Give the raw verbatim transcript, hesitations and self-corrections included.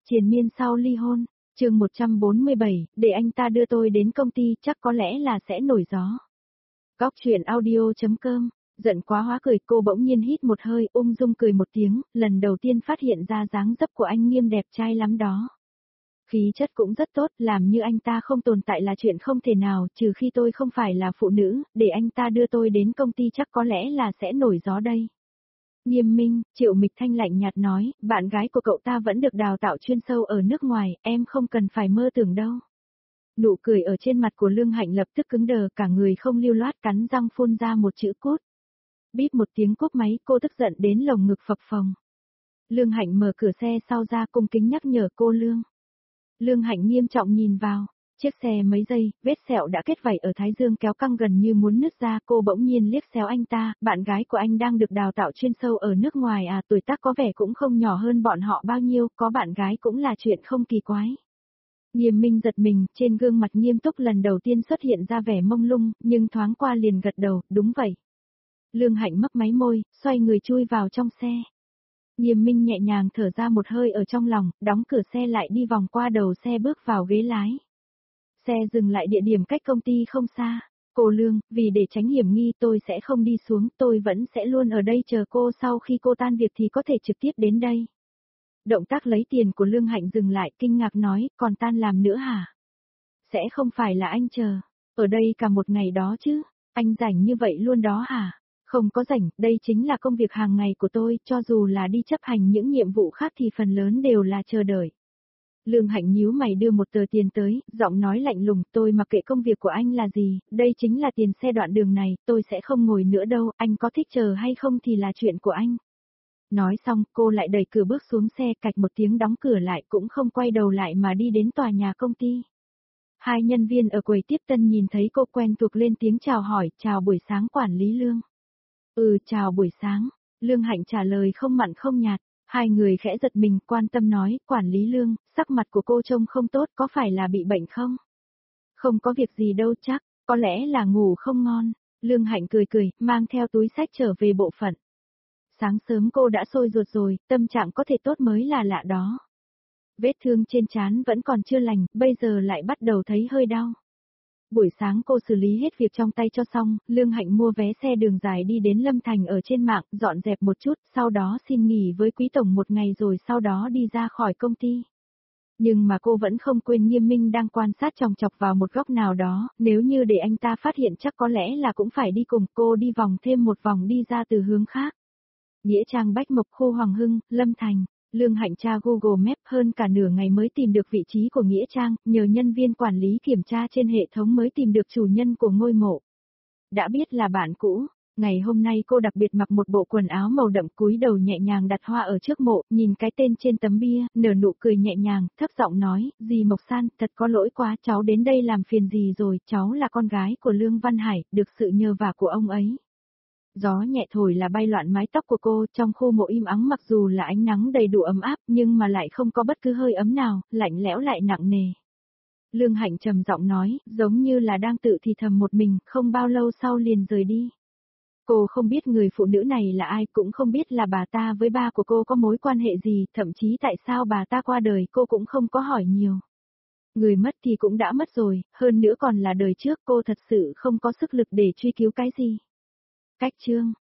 Triền miên sau ly hôn, chương một trăm bốn mươi bảy, để anh ta đưa tôi đến công ty chắc có lẽ là sẽ nổi gió. Góc truyện audio.com, giận quá hóa cười cô bỗng nhiên hít một hơi ung dung cười một tiếng, lần đầu tiên phát hiện ra dáng dấp của anh Nghiêm đẹp trai lắm đó. Khí chất cũng rất tốt, làm như anh ta không tồn tại là chuyện không thể nào, trừ khi tôi không phải là phụ nữ, để anh ta đưa tôi đến công ty chắc có lẽ là sẽ nổi gió đây. Nghiêm Minh, Triệu Mịch Thanh lạnh nhạt nói, bạn gái của cậu ta vẫn được đào tạo chuyên sâu ở nước ngoài, em không cần phải mơ tưởng đâu. Nụ cười ở trên mặt của Lương Hạnh lập tức cứng đờ, cả người không lưu loát cắn răng phun ra một chữ cút. Bíp một tiếng cúp máy, cô tức giận đến lồng ngực phập phồng. Lương Hạnh mở cửa xe sau ra cung kính nhắc nhở cô Lương. Lương Hạnh nghiêm trọng nhìn vào. Chiếc xe mấy giây, vết sẹo đã kết vảy ở thái dương kéo căng gần như muốn nứt ra, cô bỗng nhiên liếc xéo anh ta, bạn gái của anh đang được đào tạo chuyên sâu ở nước ngoài à, tuổi tác có vẻ cũng không nhỏ hơn bọn họ bao nhiêu, có bạn gái cũng là chuyện không kỳ quái. Nghiêm Minh giật mình, trên gương mặt nghiêm túc lần đầu tiên xuất hiện ra vẻ mông lung, nhưng thoáng qua liền gật đầu, đúng vậy. Lương Hạnh mấp máy môi, xoay người chui vào trong xe. Nghiêm Minh nhẹ nhàng thở ra một hơi ở trong lòng, đóng cửa xe lại đi vòng qua đầu xe bước vào ghế lái. Xe dừng lại địa điểm cách công ty không xa. Cô Lương, vì để tránh hiểm nghi tôi sẽ không đi xuống, tôi vẫn sẽ luôn ở đây chờ cô, sau khi cô tan việc thì có thể trực tiếp đến đây. Động tác lấy tiền của Lương Hạnh dừng lại, kinh ngạc nói, còn tan làm nữa hả? Sẽ không phải là anh chờ, ở đây cả một ngày đó chứ, anh rảnh như vậy luôn đó hả? Không có rảnh, đây chính là công việc hàng ngày của tôi, cho dù là đi chấp hành những nhiệm vụ khác thì phần lớn đều là chờ đợi. Lương Hạnh nhíu mày đưa một tờ tiền tới, giọng nói lạnh lùng, tôi mặc kệ công việc của anh là gì, đây chính là tiền xe đoạn đường này, tôi sẽ không ngồi nữa đâu, anh có thích chờ hay không thì là chuyện của anh. Nói xong, cô lại đẩy cửa bước xuống xe, cạch một tiếng đóng cửa lại, cũng không quay đầu lại mà đi đến tòa nhà công ty. Hai nhân viên ở quầy tiếp tân nhìn thấy cô quen thuộc lên tiếng chào hỏi, chào buổi sáng quản lý Lương. Ừ, chào buổi sáng, Lương Hạnh trả lời không mặn không nhạt. Hai người khẽ giật mình, quan tâm nói, quản lý Lương, sắc mặt của cô trông không tốt, có phải là bị bệnh không? Không có việc gì đâu chắc, có lẽ là ngủ không ngon. Lương Hạnh cười cười, mang theo túi sách trở về bộ phận. Sáng sớm cô đã sôi ruột rồi, tâm trạng có thể tốt mới là lạ đó. Vết thương trên trán vẫn còn chưa lành, bây giờ lại bắt đầu thấy hơi đau. Buổi sáng cô xử lý hết việc trong tay cho xong, Lương Hạnh mua vé xe đường dài đi đến Lâm Thành ở trên mạng, dọn dẹp một chút, sau đó xin nghỉ với Quý Tổng một ngày rồi sau đó đi ra khỏi công ty. Nhưng mà cô vẫn không quên Nghiêm Minh đang quan sát chòng chọc vào một góc nào đó, nếu như để anh ta phát hiện chắc có lẽ là cũng phải đi cùng cô đi vòng thêm một vòng đi ra từ hướng khác. Nghĩa trang Bách Mộc, khu Hoàng Hưng, Lâm Thành. Lương Hạnh tra Google Maps hơn cả nửa ngày mới tìm được vị trí của Nghĩa Trang, nhờ nhân viên quản lý kiểm tra trên hệ thống mới tìm được chủ nhân của ngôi mộ. Đã biết là bạn cũ, ngày hôm nay cô đặc biệt mặc một bộ quần áo màu đậm cúi đầu nhẹ nhàng đặt hoa ở trước mộ, nhìn cái tên trên tấm bia, nở nụ cười nhẹ nhàng, thấp giọng nói, dì Mộc San, thật có lỗi quá, cháu đến đây làm phiền dì rồi, cháu là con gái của Lương Văn Hải, được sự nhờ vả của ông ấy. Gió nhẹ thổi là bay loạn mái tóc của cô, trong khu mộ im ắng mặc dù là ánh nắng đầy đủ ấm áp nhưng mà lại không có bất cứ hơi ấm nào, lạnh lẽo lại nặng nề. Lương Hạnh trầm giọng nói, giống như là đang tự thì thầm một mình, không bao lâu sau liền rời đi. Cô không biết người phụ nữ này là ai, cũng không biết là bà ta với ba của cô có mối quan hệ gì, thậm chí tại sao bà ta qua đời cô cũng không có hỏi nhiều. Người mất thì cũng đã mất rồi, hơn nữa còn là đời trước, cô thật sự không có sức lực để truy cứu cái gì. Cách chương